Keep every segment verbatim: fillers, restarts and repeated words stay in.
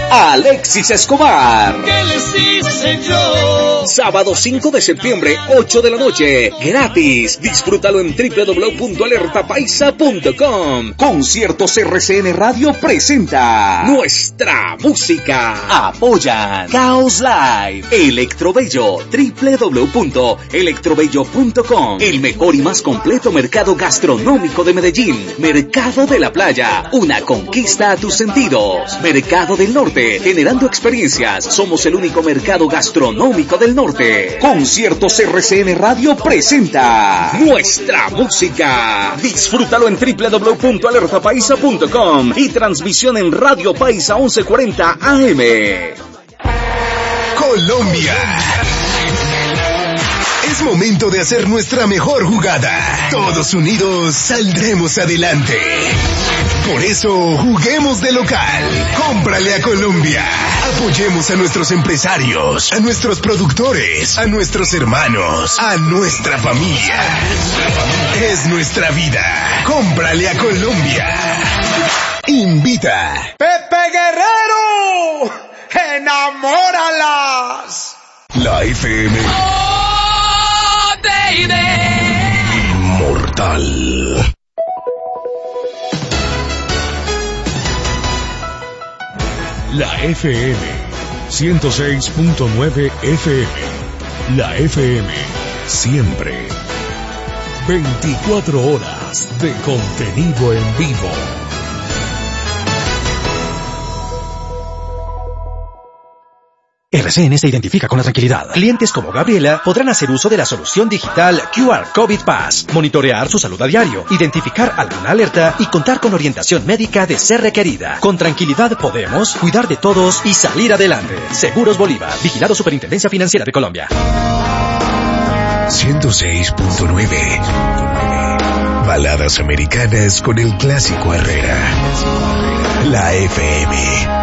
Alexis Escobar. ¿Qué les hice yo? Sábado cinco de septiembre, ocho de la noche, gratis. Disfrútalo en doble u doble u doble u punto alerta paisa punto com. Conciertos R C N Radio presenta nuestra música. Apoyan Caos Live, Electrobello, doble u doble u doble u punto electrobello punto com. El mejor y más completo mercado gastronómico de Medellín. Mercado de la Playa, una conquista a tus sentidos. Mercado del Norte, generando experiencias. Somos el único mercado gastronómico del norte. Conciertos R C N Radio presenta nuestra música. Disfrútalo en doble u doble u doble u punto alerta paisa punto com y transmisión en Radio Paisa once cuarenta A M. Colombia. Es momento de hacer nuestra mejor jugada. Todos unidos saldremos adelante. Por eso, juguemos de local. Cómprale a Colombia. Apoyemos a nuestros empresarios, a nuestros productores, a nuestros hermanos, a nuestra familia. Es nuestra vida. Cómprale a Colombia. Invita. Pepe Guerrero, enamóralas. La F M. Oh, baby. Inmortal. La F M ciento seis punto nueve F M. La F M siempre. veinticuatro horas de contenido en vivo. R C N se identifica con la tranquilidad. Clientes como Gabriela podrán hacer uso de la solución digital Q R COVID Pass, monitorear su salud a diario, identificar alguna alerta y contar con orientación médica de ser requerida. Con tranquilidad podemos cuidar de todos y salir adelante. Seguros Bolívar, vigilado Superintendencia Financiera de Colombia. ciento seis punto nueve. Baladas americanas con el clásico Herrera. La F M.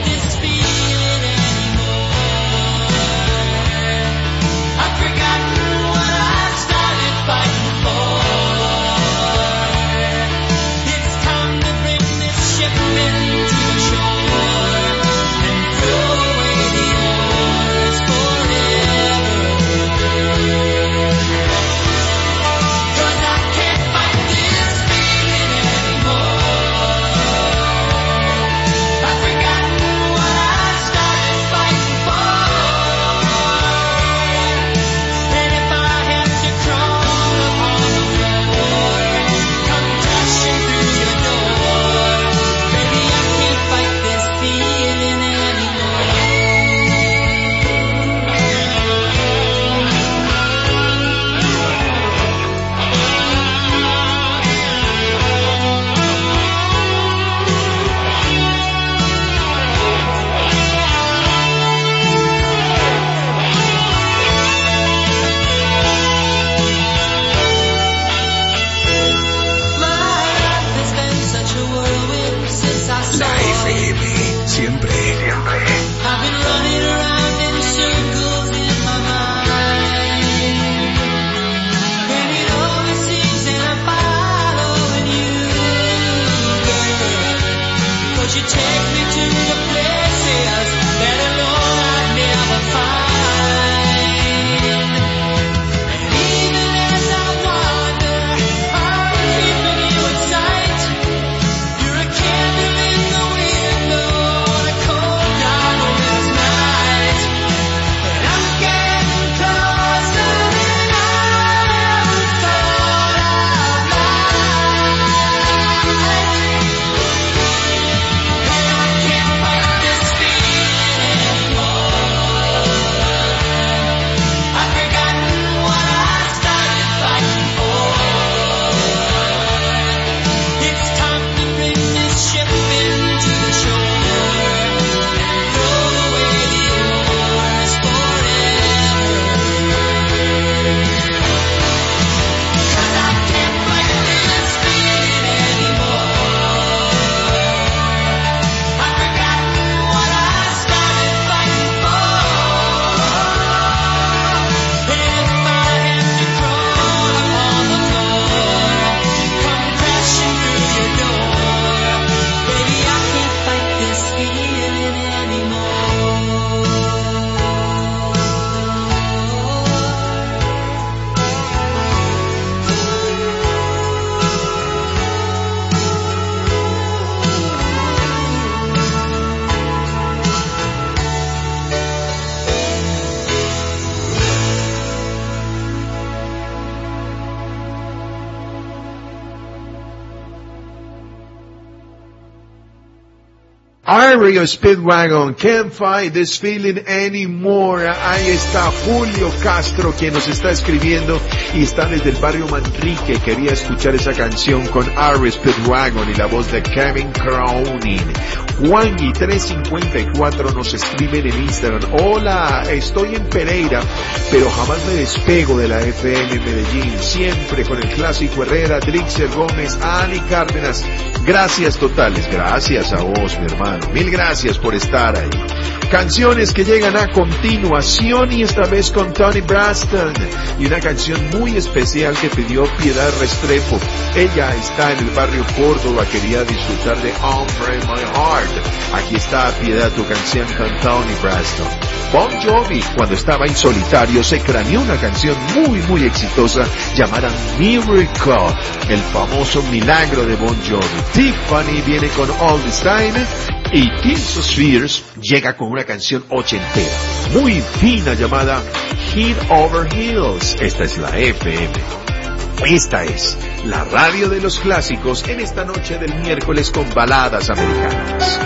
I've forgotten siempre. Siempre. I've been running around in circles in my mind, and it always seems that I'm following you, girl, 'cause you take me to the places that alone I'd never find, and even as I wander, I'm keeping you in sight. You're a candle in the window on a cold dark winter's night, and I'm getting closer than I ever thought I'd like, and I can't fight this feeling anymore. I've forgotten what I started fighting for. It's time to bring this ship into the shore, throw away the oars forever. 'Cause I can't fight this feeling anymore. I've forgotten what I started fighting for. And if I have to crawl upon the floor, come crashing through your door, baby, I can't fight this feeling anymore. Ario Speedwagon, Can't Fight This Feeling Anymore. Ahí está Julio Castro, quien nos está escribiendo y está desde el barrio Manrique. Quería escuchar esa canción con Ario Speedwagon y la voz de Kevin Cronin. Juanji tres cincuenta y cuatro nos escribe en Instagram: hola, estoy en Pereira, pero jamás me despego de la F M Medellín, siempre con el clásico Herrera, Drixer Gómez, Ani Cárdenas. Gracias totales, gracias a vos, mi hermano, mil gracias por estar ahí. Canciones que llegan a continuación y esta vez con Tony Braxton y una canción muy especial que pidió Piedad Restrepo. Ella está en el barrio Córdoba, quería disfrutar de Hombre My Heart. Aquí está, Piedad, tu canción con Tony Braxton. Bon Jovi, cuando estaba en solitario, se craneó una canción muy muy exitosa llamada Miracle, el famoso milagro de Bon Jovi. Tiffany viene con All This Time y Tears of Fears llega con una canción ochentera, muy fina, llamada Head Over Heels. Esta es la F M. Esta es la radio de los clásicos en esta noche del miércoles con baladas americanas.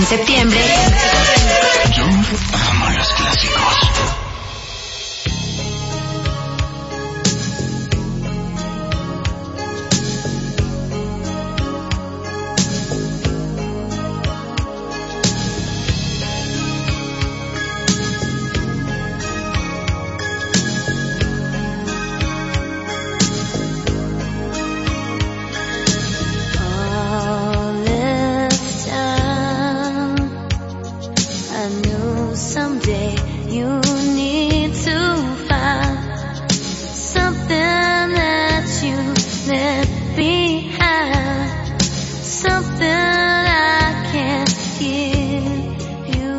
En septiembre, Yo amo los clásicos. All this time, I knew someday you need to find something that you left behind, something I can't give you.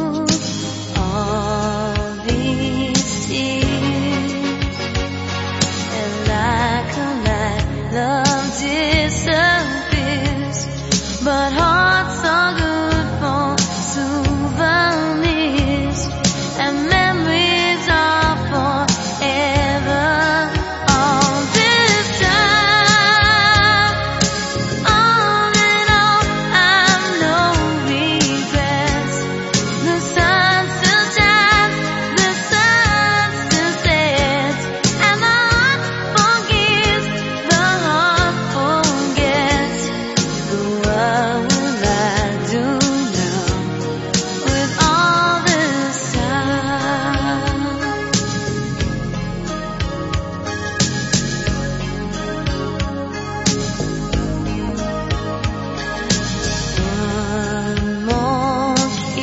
All these tears, and like a light, love disappears, but hearts are good for souvenirs, and memories are forever. All this time, all in all, I've no regrets. The sun still shines, the sun still sets, and the heart forgives, the heart forgets. What will I do now with all this time? One more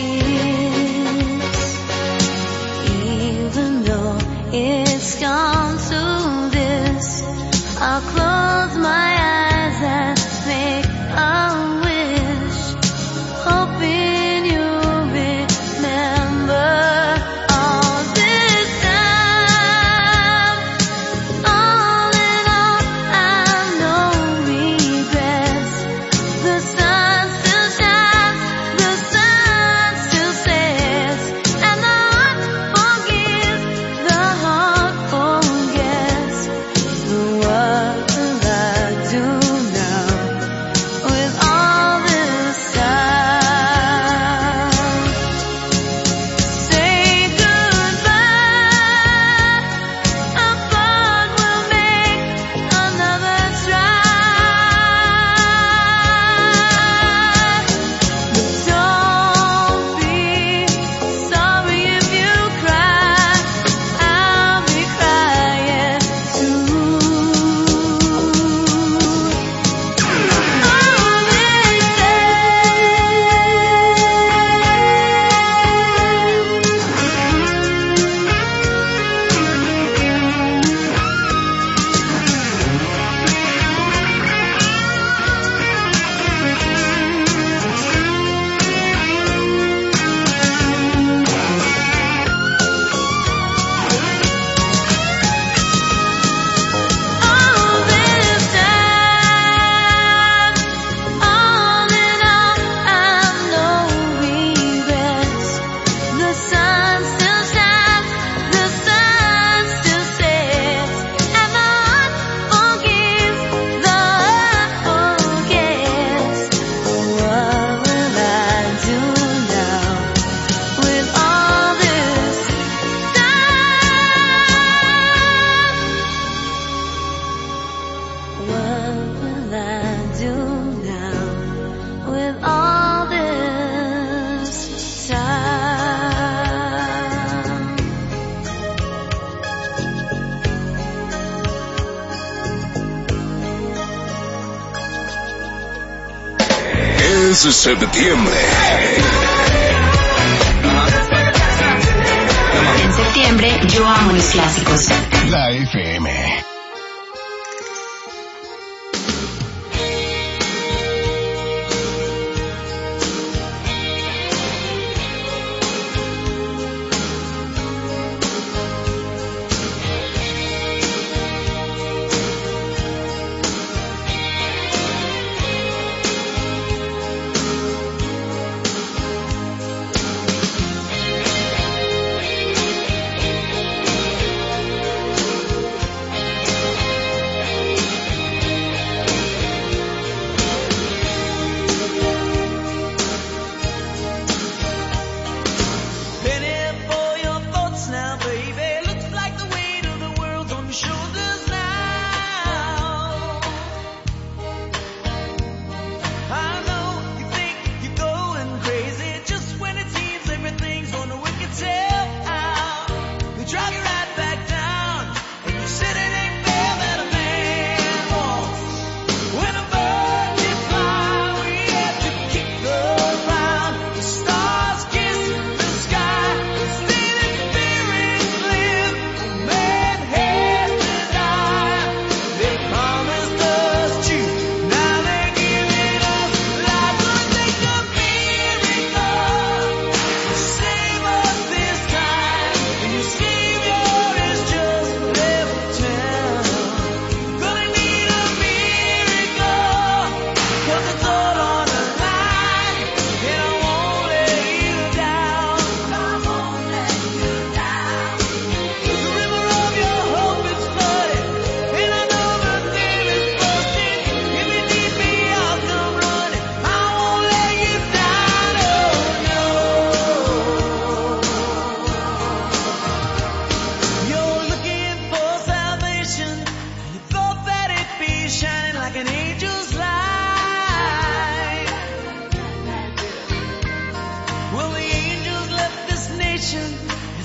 kiss, even though it's gone to this, I'll close my eyes and make a wish, hoping you remember all this time. All in all, I've no regrets. The sun still shines, the sun still sets, and the heart forgives, the heart forgets. What will I do now with all this time? Say goodbye, I thought we'll make another try. But don't be sorry if you cry, I'll be crying too. All this time, all in all, I've no regrets. The sun still shines, the sun still sets, and the heart forgives, the heart forgets. What will I do now with all this time? What will I do now with all this time? Es septiembre. en septiembre, yo amo los clásicos. La F M.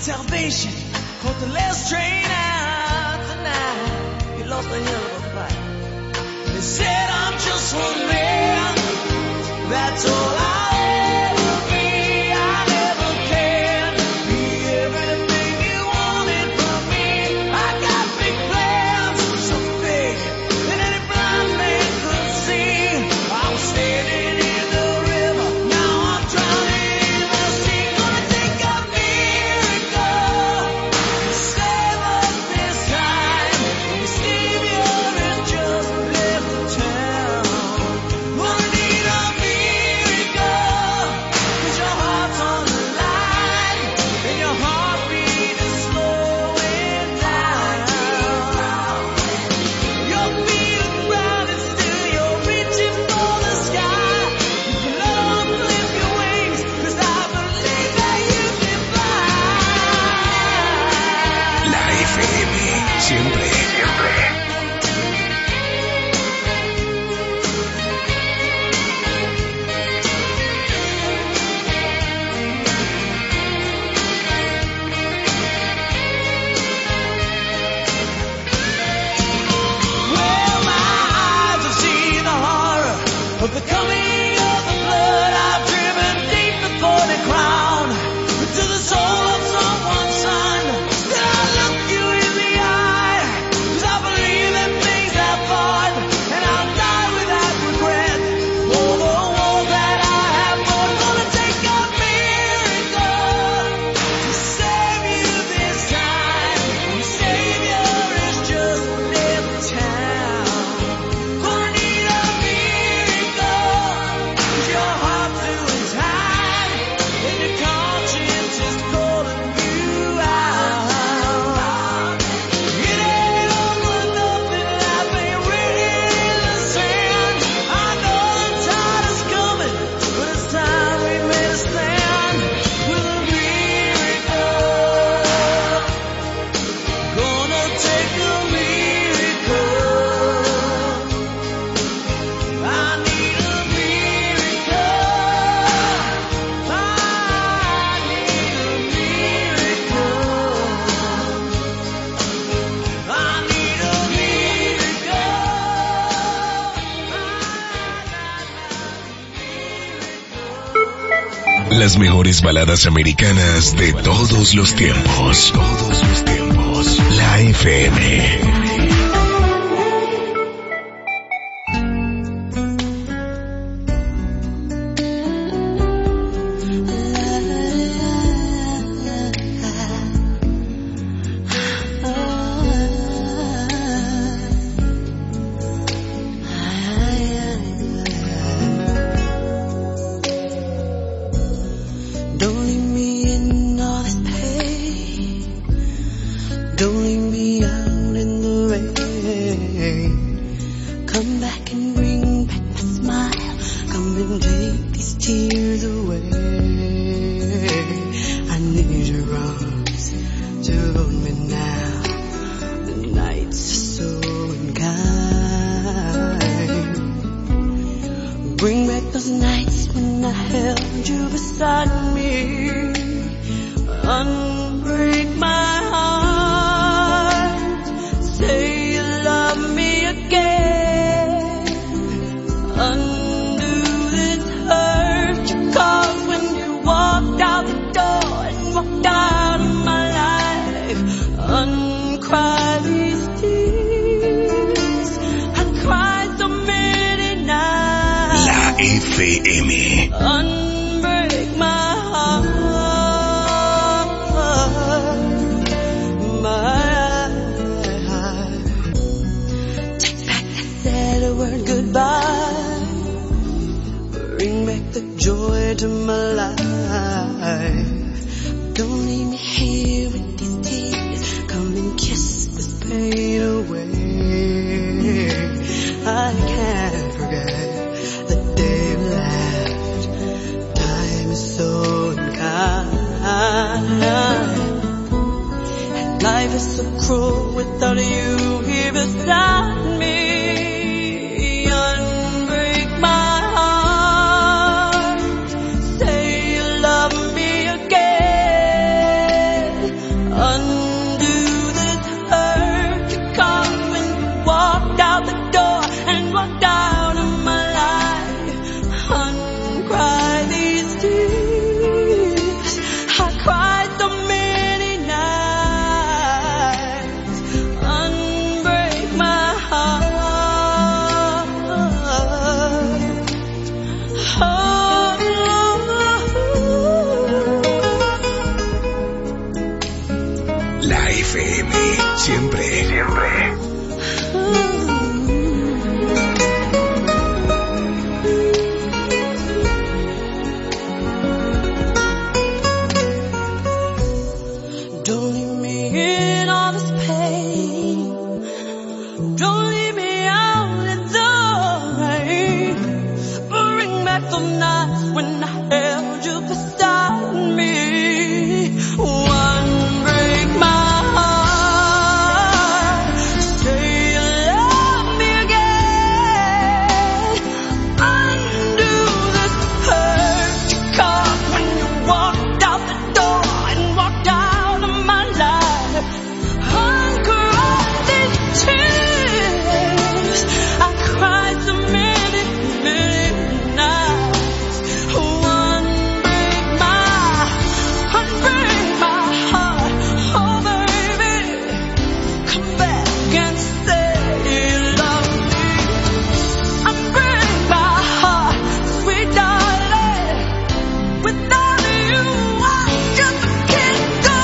salvation. Caught the last train out tonight. He lost a hell of a fight. They said I'm just one man. That's all I ever be. I never can be everything you wanted from me. I got big plans, so big that any blind man could see. I was standing in the river, now I'm drowning in the sea. Gonna take a miracle to save us this time. The Savior has just left town. Gonna need a miracle, 'cause your heart's on the line and your heartbeat is slowing down. Your feet are ground and still you're reaching for the sky. You can let on flip your wings, 'cause I believe that you can fly. La F M, siempre, siempre. Well, my eyes have seen the horror of the coming of the blood. I've driven deep before the crown into the soul of someone's son. Then I look you in the eye, 'cause I believe in things that fought, and I'll die without regret for the war that I have fought. Gonna take a miracle to save you this time. The Savior has just left town. Gonna need a miracle, 'cause your heart's doing time and your conscience is calling you out. It ain't over nothing, life ain't written in the sand. I know the tide is coming, but it's time we made a stand with a miracle. Gonna take a miracle. I need a miracle. I need a miracle. I need a miracle. Las mejores baladas americanas de todos los tiempos. Todos los tiempos. La F M. Don't leave me in all this pain. Don't leave me out in the rain. Come back and bring back my smile. Come and take these tears away. I need your arms to hold me now. The nights are so unkind. Bring back those nights when I held you beside me. Unbreak my heart. Say you love me again. Undo this hurt you caused when you walked out the door and walked out of my life. Uncry these tears. I cried so many nights. La F M. Unbreak my heart, my heart. Take back that sad word goodbye. Bring back the joy to my life. Don't leave me here with these tears. Come and kiss this pain away. I can't forget the day we left. Time is so unkind, and life is so cruel without you here beside me. Unbreak my heart. Say you love me again. Siempre. Siempre. Don't leave me in all this pain. Don't leave me out in the rain. Bring back the nights when I held you beside me. One break my heart. Say you love me again. Undo this hurt you caused when you walked out the door and walked out of my life. Uncry these tears I cried so many, many nights. One break my, one break my heart. Oh baby, come back and say you love me. Unbreak my heart, sweet darling. Without you, I just can't go.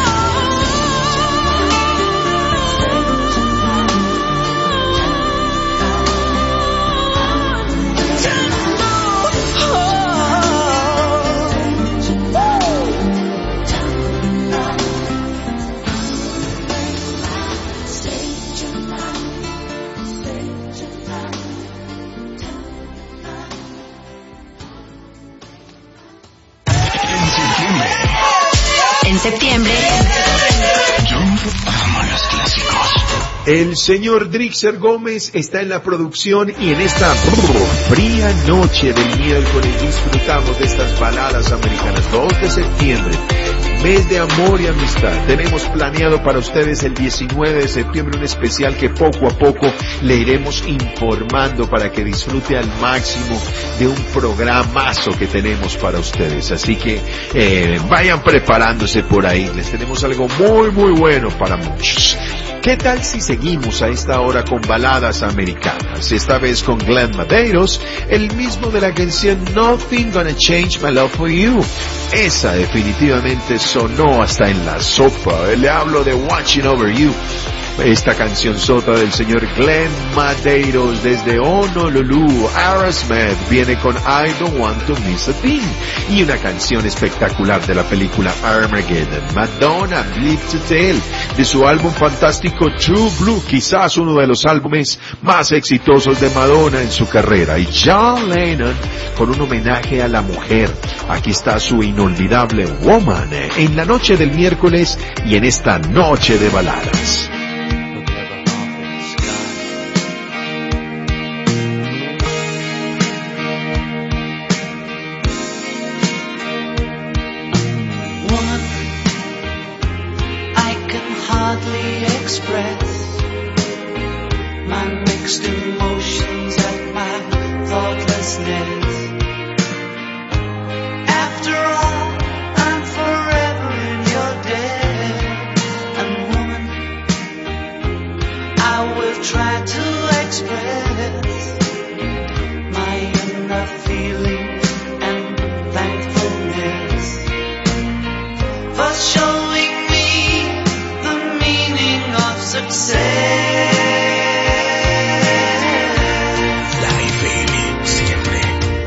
En septiembre, En septiembre, yo amo los clásicos. El señor Drixer Gómez está en la producción y en esta fría noche del miércoles disfrutamos de estas baladas americanas. dos de septiembre, mes de amor y amistad. Tenemos planeado para ustedes el diecinueve de septiembre un especial que poco a poco le iremos informando para que disfrute al máximo de un programazo que tenemos para ustedes. Así que eh, vayan preparándose por ahí. Les tenemos algo muy muy bueno para muchos. ¿Qué tal si seguimos a esta hora con baladas americanas? Esta vez con Glenn Medeiros, el mismo de la canción Nothing Gonna Change My Love For You. Esa definitivamente sonó hasta en la sopa. Le hablo de Watching Over You. Esta canción sota del señor Glenn Medeiros desde Honolulu, Aerosmith, viene con I Don't Want to Miss a Thing, y una canción espectacular de la película Armageddon, Madonna, Bleed to Tell, de su álbum fantástico True Blue, quizás uno de los álbumes más exitosos de Madonna en su carrera, y John Lennon con un homenaje a la mujer. Aquí está su inolvidable Woman, en la noche del miércoles y en esta noche de baladas. hardly express my mixed emotions at my thoughtlessness. After all, I'm forever in your debt. And woman, I will try to express my inner feelings and thankfulness for showing me the meaning of success. La F M, siempre.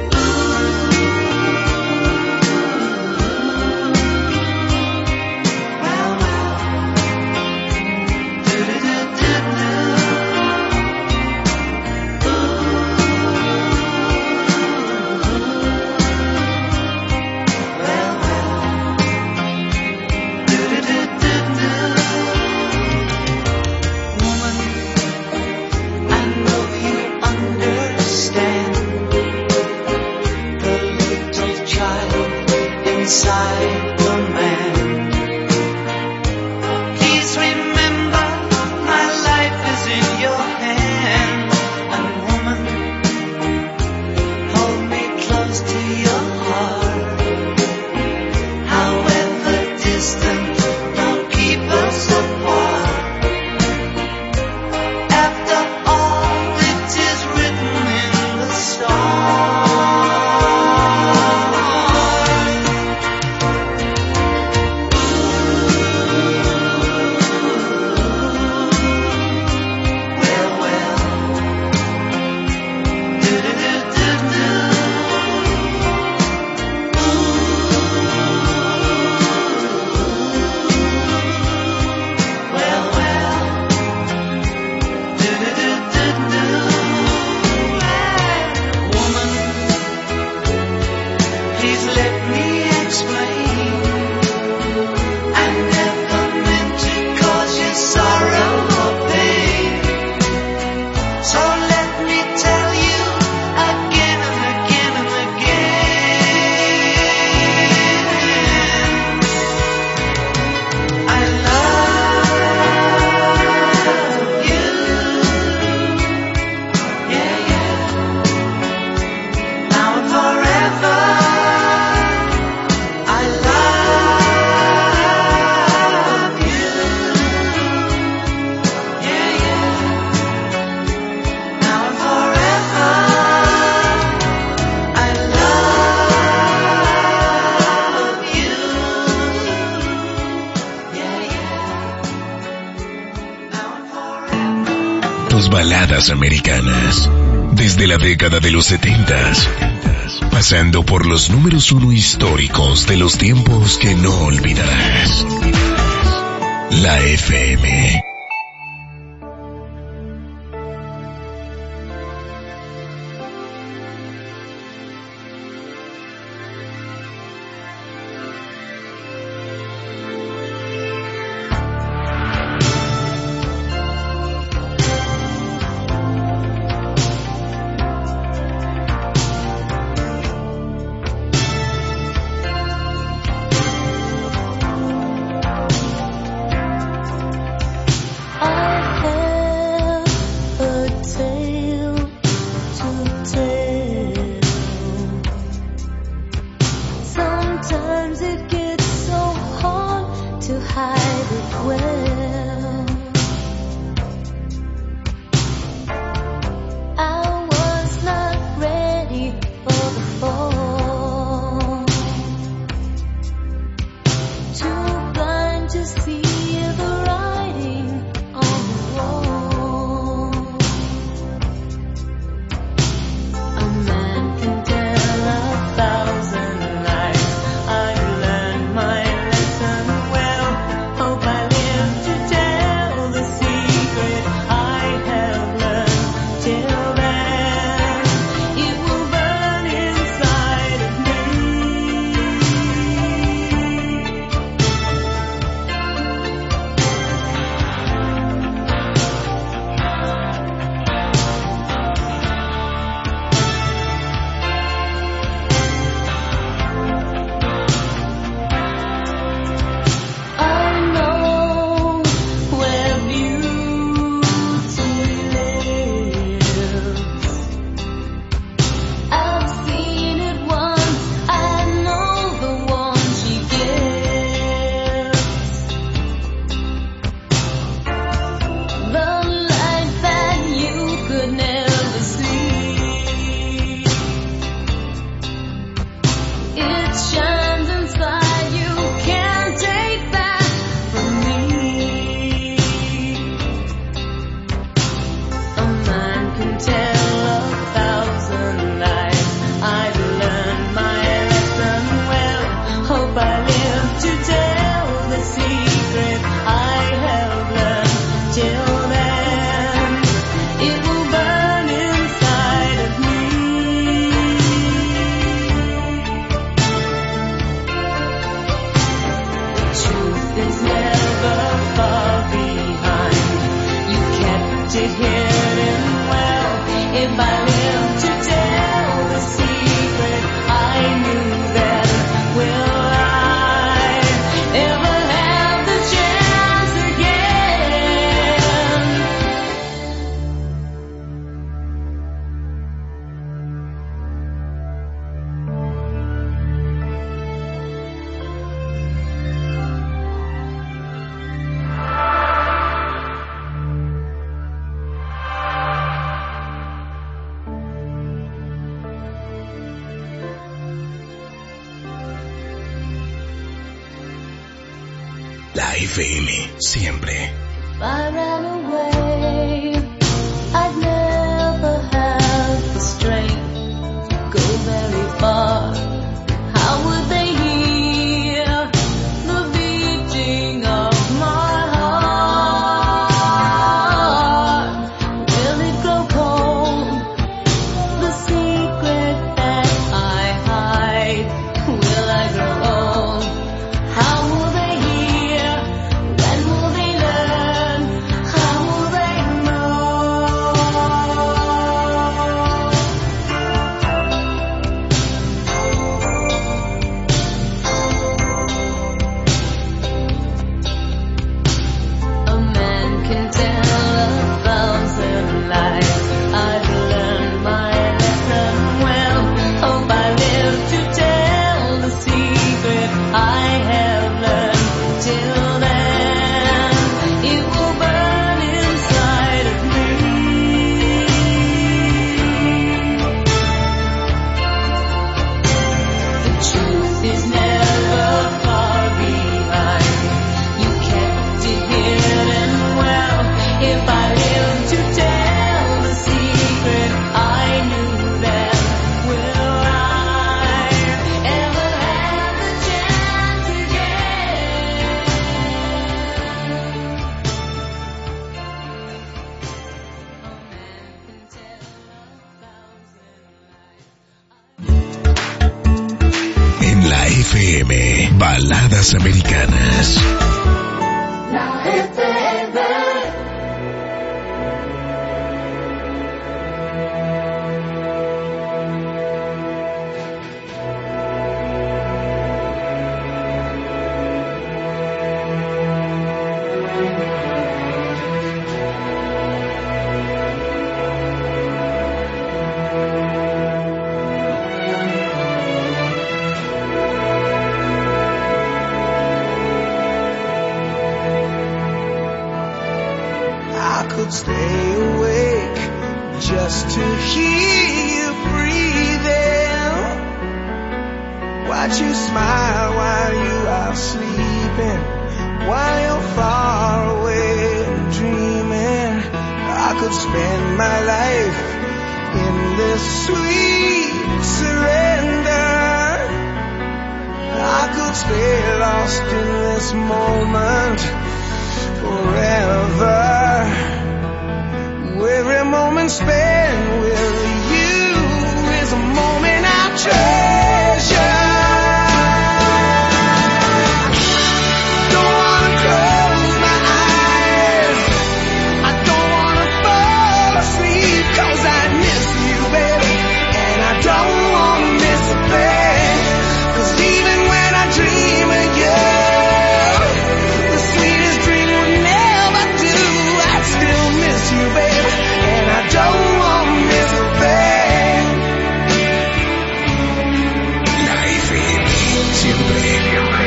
Well, well. Do-do-do-do-do. Well, well. Do-do-do-do-do. Woman, I know you understand the little child inside the man. Please remember my life is in your hands. And woman, hold me close to your heart. However distant, don't keep us apart. After all, it is written in the stars. mejores baladas americanas. Desde la década de los setentas, pasando por los números uno históricos de los tiempos que no olvidarás. La F M. La F M, siempre. If I ran away, I'd never have the strength to go very far. How would they hear the beating of my heart? Will it grow cold, the secret that I hide? Will I grow old? How will they hear? When will they learn? How will they know? F M, baladas americanas. La F M. Stay awake just to hear you breathing. Watch you smile while you are sleeping, while you're far away and dreaming. I could spend my life in this sweet surrender. I could stay lost in this moment forever. Every moment spent with you is a moment I treasure. Don't wanna close my eyes, I don't wanna fall asleep, 'cause I miss you, baby, and I don't wanna miss a thing. 'Cause even when I dream of you, the sweetest dream would never do. I'd still miss you, baby, and I don't want to miss a thing. La F M, siempre, siempre.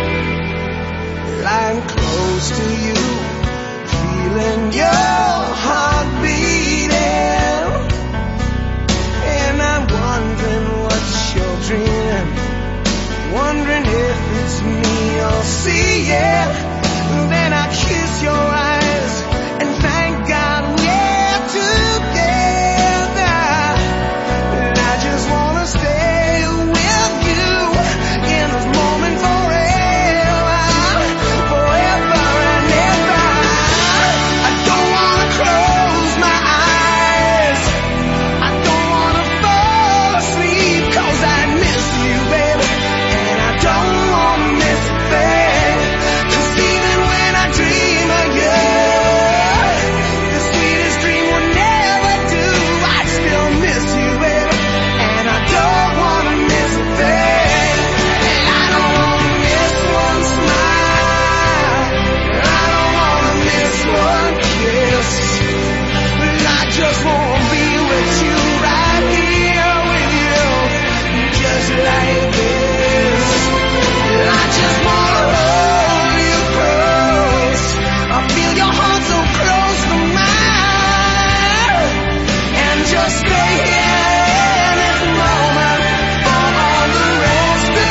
Lying close to you, feeling your heart beating, and I'm wondering what's your dream, wondering if it's me you're seeing. Then I kiss your eyes and thank God we're together. And I just wanna stay with you in this moment forever, forever and ever. I don't wanna close my eyes, I don't wanna fall asleep, 'cause I miss you, baby, and I don't wanna miss a thing. 'Cause even when I dream of you, the sweetest dream would never do. I'd still miss you, baby, and I don't wanna miss a thing. And I don't wanna miss one smile, I don't wanna miss one kiss, but I just wanna be with you, right here with you, just like this. And I just wanna hold you close, I feel your heart so close to mine, and just stay here in this moment for all the rest of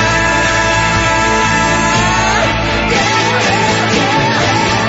time. Yeah, yeah,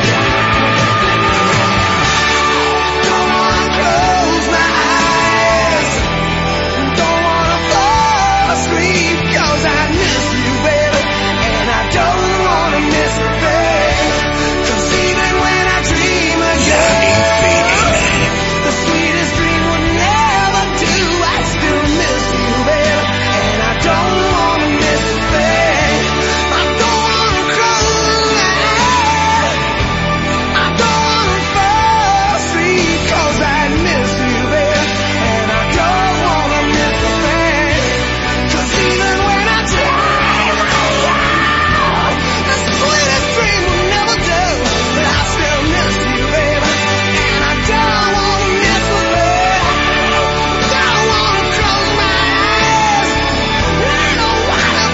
don't wanna close my eyes, don't wanna fall asleep, 'cause I miss you, baby, and I don't wanna miss a thing. 'Cause even when I dream of you, the sweetest dream would never do. I still miss you, baby, and I don't wanna miss a thing. I don't wanna close my eyes, I don't wanna fall asleep, 'cause I miss you, baby, and I don't wanna miss a thing. 'Cause even when I dream of you, the sweetest dream will never do. But I still miss you, baby, and I don't wanna miss a thing. Don't wanna close my eyes, I don't wanna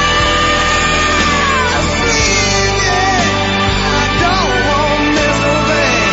fall asleep, yeah. I don't wanna miss a thing.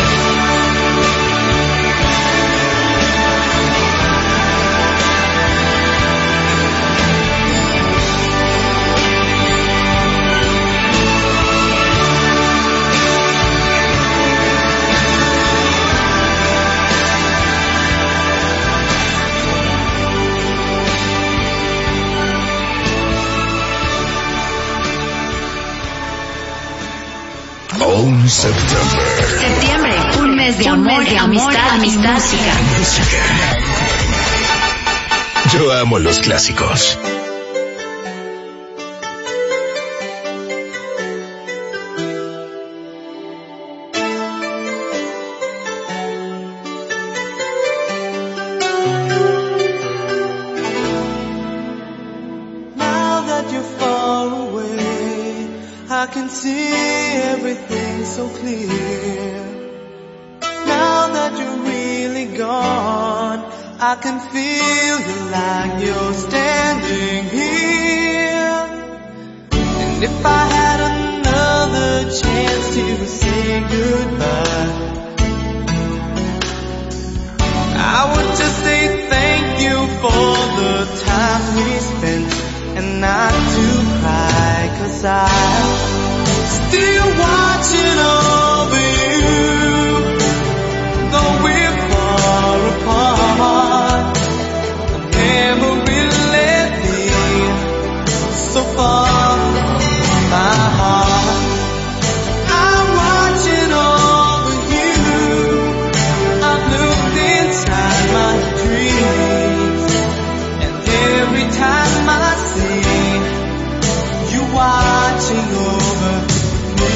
On September. Septiembre, un mes de amor, de amistad, amistad, Música. Yo amo los clásicos. I can see everything so clear. Now that you're really gone, I can feel you like you're standing here. And if I had another chance to say goodbye, I would just say thank you for the time we spent, and not to cry, 'cause I'm still watching over you, though we're far apart. The memory left me so far from my heart. I'm watching over you. I've looked inside my dreams, and every time I see you watching over me.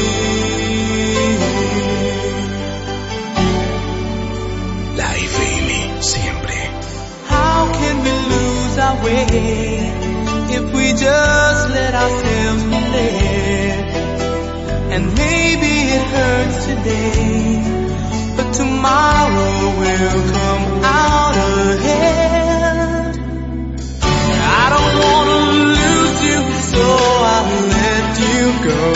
La F M siempre. How can we lose our way if we just let ourselves be led? And maybe it hurts today, but tomorrow will come out ahead. I don't wanna lose you, so I'll let you go.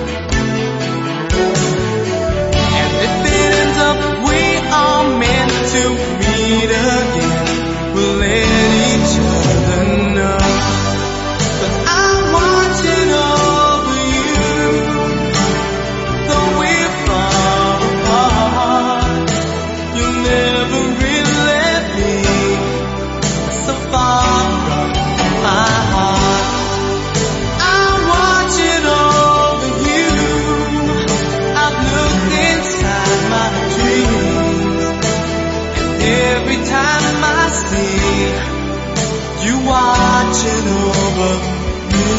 And if it ends up we are meant to meet again, we'll let each other know. 'Cause I'm watching over you, though we're far apart. You never really left me so far from my heart. I'm watching over you. I've looked inside my dreams, and every time I see you watching over me.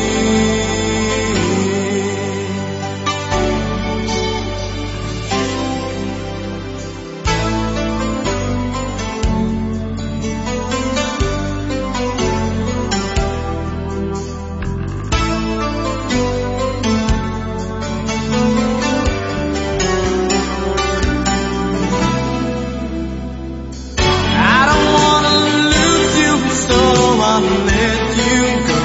I don't wanna lose you, so I'll let you go.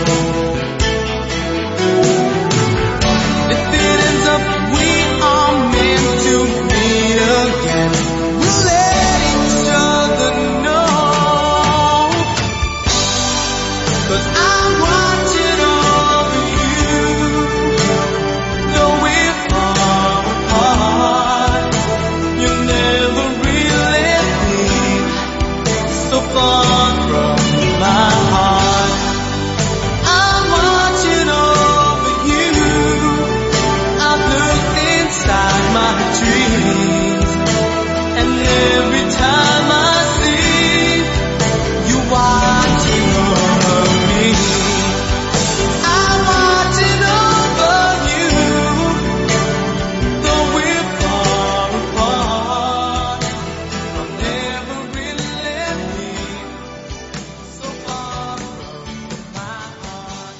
If it ends up we are meant to meet again, we'll let each other know. 'Cause I'm watching over you, though we're far apart. You never really left me so far from my heart. I'm watching over you. I've looked inside my dreams, and every time I see you watching over me, I'm watching over you, though we're far apart. I've never really left me so far from my heart.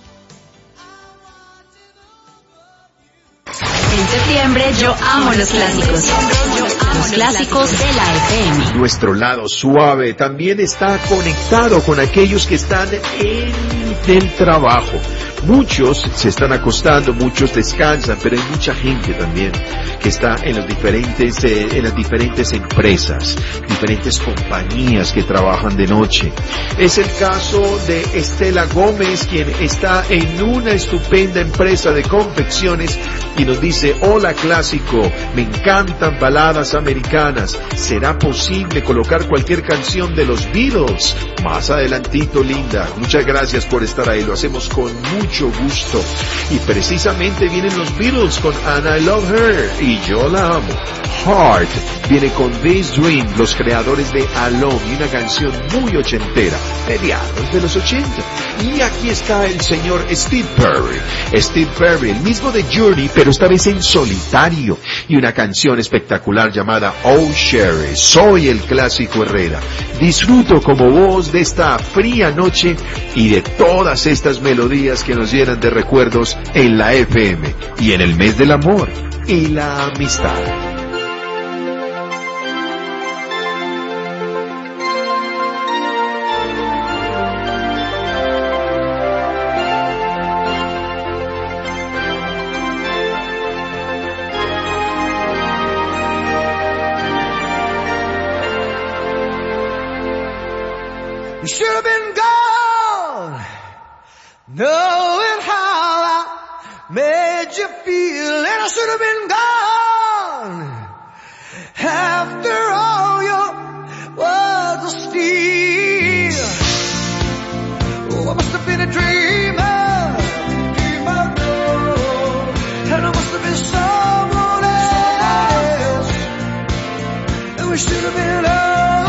En septiembre yo amo los clásicos. Los clásicos de la F M. Nuestro lado suave también está conectado con aquellos que están en el trabajo. Muchos se están acostando, muchos descansan, pero hay mucha gente también que está en los diferentes, eh, en las diferentes empresas, diferentes compañías que trabajan de noche. Es el caso de Estela Gómez, quien está en una estupenda empresa de confecciones y nos dice: hola clásico, me encantan baladas americanas. ¿Será posible colocar cualquier canción de los Beatles? Más adelantito, linda. Muchas gracias por estar ahí, lo hacemos con mucho gusto. Y precisamente vienen los Beatles con And I Love Her, y yo la amo. Heart viene con This Dream, los creadores de Alone, y una canción muy ochentera, mediados de los ochenta. Y aquí está el señor Steve Perry. Steve Perry, el mismo de Journey, pero esta vez en solitario, y una canción espectacular llamada Oh Sherry, soy el clásico Herrera. Disfruto como voz de esta fría noche y de todas estas melodías que nos nos llenan de recuerdos en la F M y en el mes del amor y la amistad. You should have been gone, knowing how I made you feel, and I should have been gone after all your words of steel. Oh, I must have been a dreamer, dreamer, oh, and I must have been someone else, and we should have been over.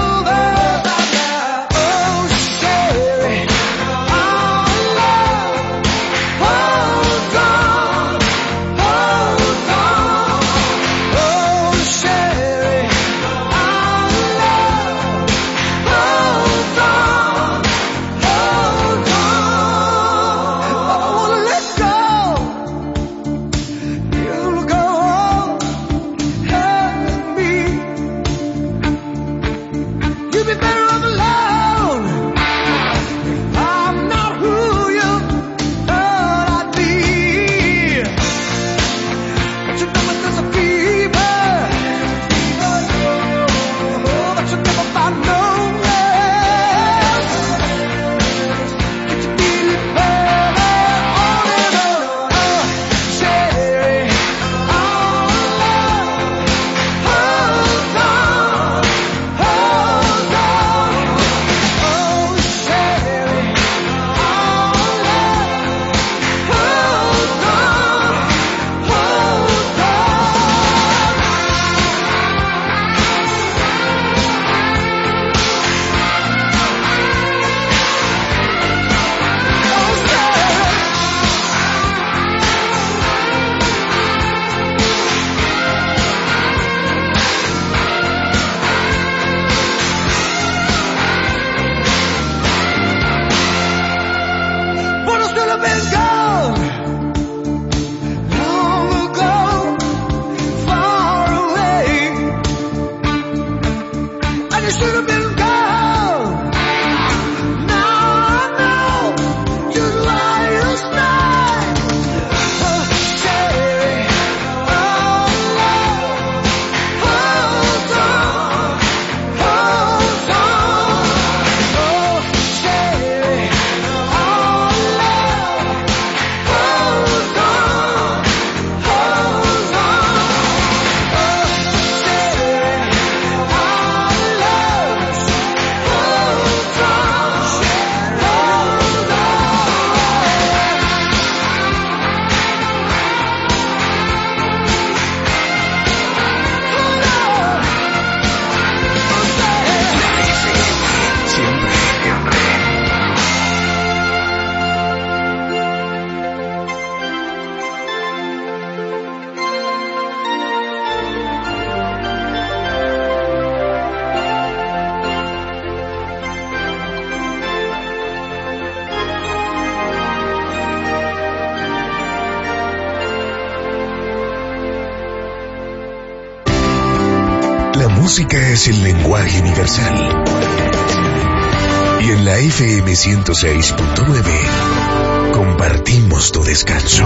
La música es el lenguaje universal. Y en la F M ciento seis punto nueve compartimos tu descanso.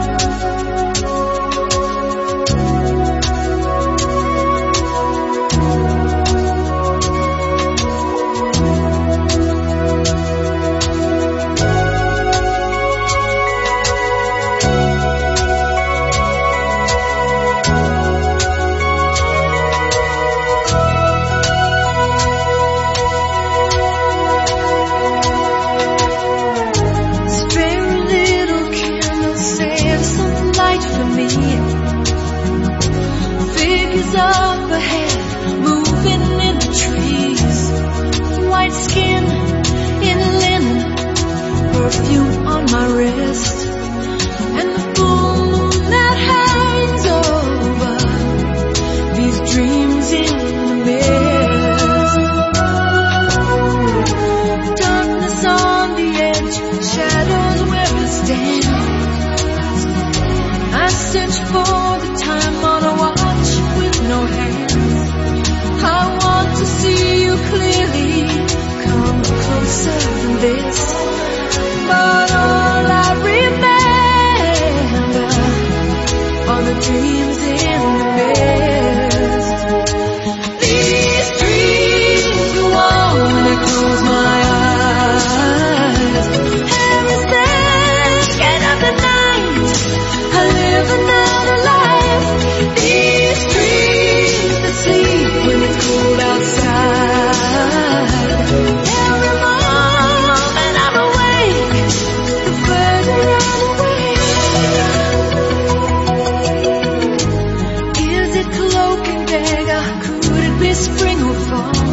Up ahead, moving in the trees. White skin in linen, perfume on my wrist, and the full moon that hangs over these dreams in the mist. Darkness on the edge, shadows where we stand. search for the time on a watch with no hands. I want to see you clearly. Come closer than this. But all I remember are the dreams in the mist. These dreams go on when I close my eyes. Every second of the night, I live another life. These dreams that sleep when it's cold outside. Every moment I'm awake, the further I'm away. Is it cloak and dagger? Could it be spring or fall?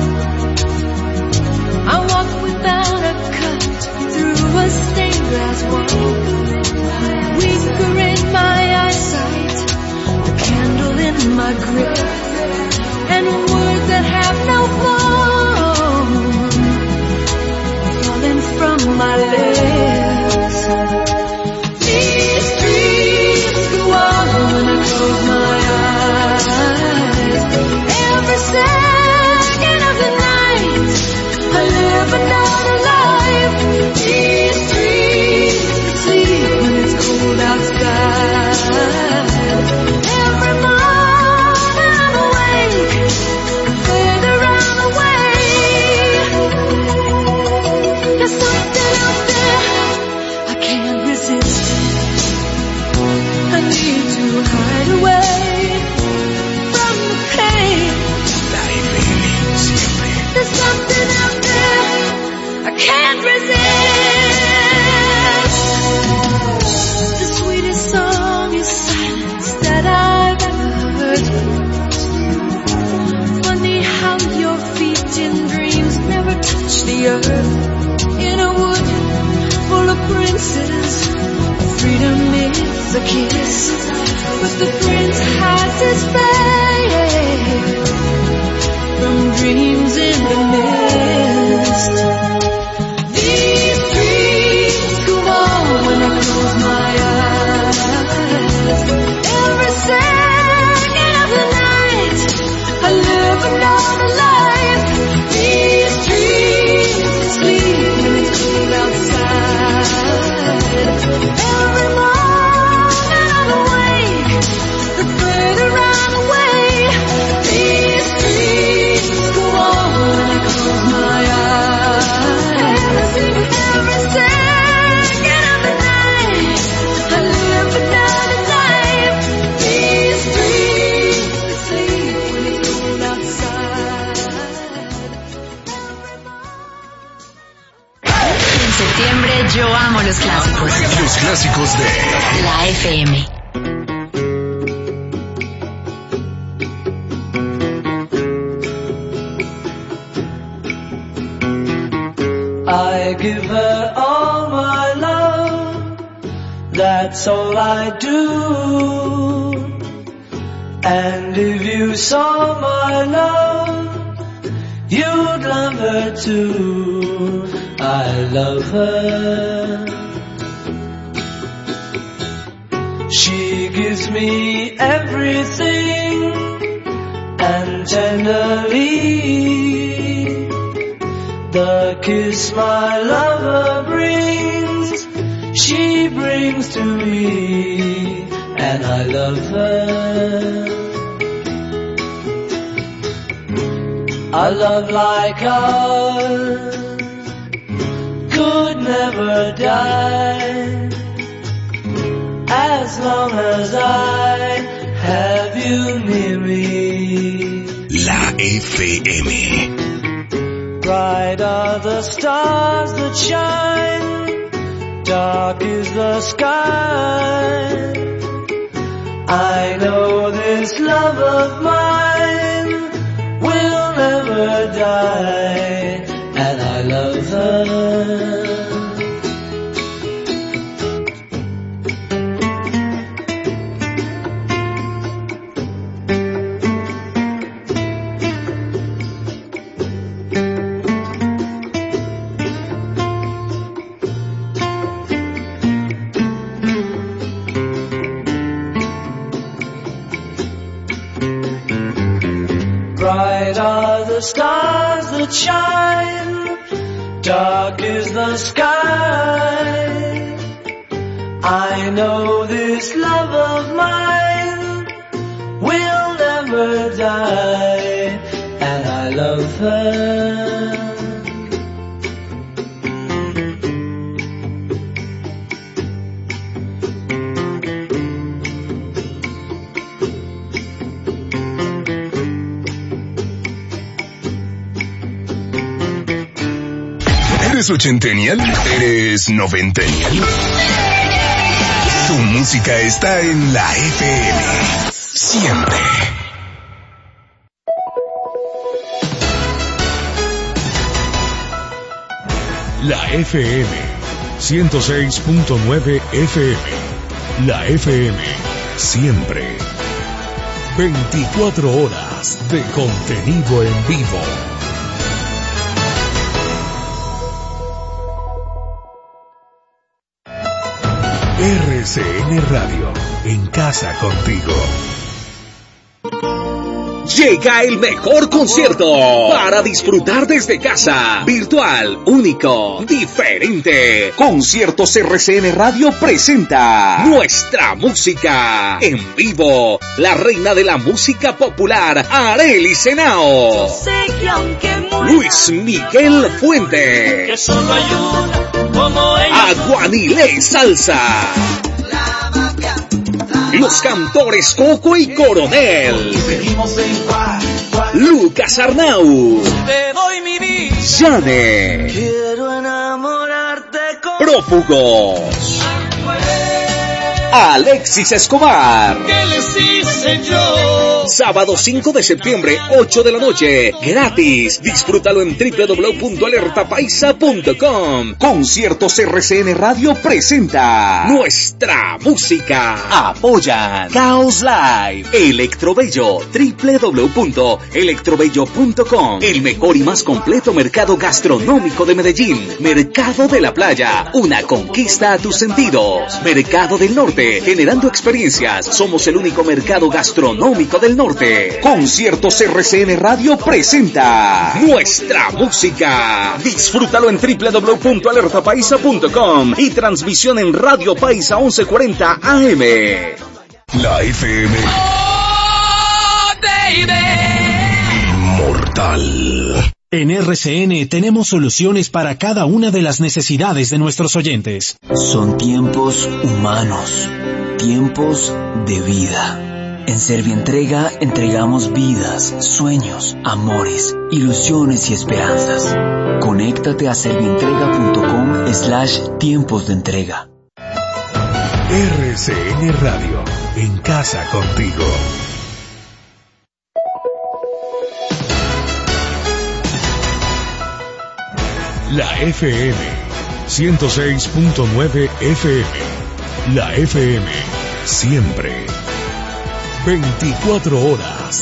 I walk without a cut through a stained glass wall. Weaker in my eyesight, the candle in my grip, and words that have no form falling from my lips. These dreams go on when I close my eyes. Every second of the night, I live another life. These dreams that sleep when it's cold outside. Every moment I'm awake, the further I'm away. There's something out there I can't resist. I need to hide away from the pain. There's something out there I can't resist. The sweetest song is silence that I've ever heard. Funny how your feet in dreams never touch the earth. In a wood full of princes, freedom is a kiss. But the prince hides his face from dreams in the mist. These dreams go on when I close my eyes. Every second of the night, I live another life. These dreams sleep when it's cold outside. Every moment I'm awake, the further I'm away. These dreams go on when I close my eyes. Every second of the night, I live another life. These dreams that sleep when it's cold outside. En septiembre yo amo los clásicos. Los clásicos de La F M. I give her all my love, that's all I do. And if you saw my love, you'd love her too. I love her. She gives me everything, and tenderly the kiss my lover brings, she brings to me, and I love her. A love like ours could never die, as long as I have you near me. La F M. Bright are the stars that shine, dark is the sky. I know this love of mine will never die, and I love her. Bright are the stars that shine, dark is the sky. I know this love of mine will never die, and I love her. ¿Eres ochentenial? ¿Eres noventenial? Tu música está en la F M. Siempre. La F M ciento seis punto nueve F M. La F M siempre. veinticuatro horas de contenido en vivo. R C N Radio, en casa contigo. Llega el mejor concierto para disfrutar desde casa. Virtual, único, diferente. Conciertos R C N Radio presenta Nuestra Música. En vivo, la reina de la música popular, Arelis Henao. Luis Miguel Fuente. Que solo hay una como ella. Aguanile Salsa. Los cantores Coco y Coronel. Lucas Arnau. Te doy mi vida. Yane. Quiero enamorarte con Prófugos. Alexis Escobar. ¿Qué les hice yo? Sábado cinco de septiembre, ocho de la noche. Gratis. Disfrútalo en doble u doble u doble u punto alerta paisa punto com. Conciertos R C N Radio presenta Nuestra Música. Apoyan Caos Live, Electrobello, doble u doble u doble u punto electrobello punto com. El mejor y más completo mercado gastronómico de Medellín. Mercado de la Playa. Una conquista a tus sentidos. Mercado del Norte. Generando experiencias. Somos el único mercado gastronómico del norte. Conciertos R C N Radio presenta Nuestra Música. Disfrútalo en doble u doble u doble u punto alerta paisa punto com y transmisión en Radio Paisa once cuarenta A M. La F M. Oh, baby. Inmortal. En R C N tenemos soluciones para cada una de las necesidades de nuestros oyentes. Son tiempos humanos, tiempos de vida. En Servientrega entregamos vidas, sueños, amores, ilusiones y esperanzas. Conéctate a servientrega punto com slash tiempos de entrega. R C N Radio, en casa contigo. La F M ciento seis punto nueve F M. La F M siempre. veinticuatro horas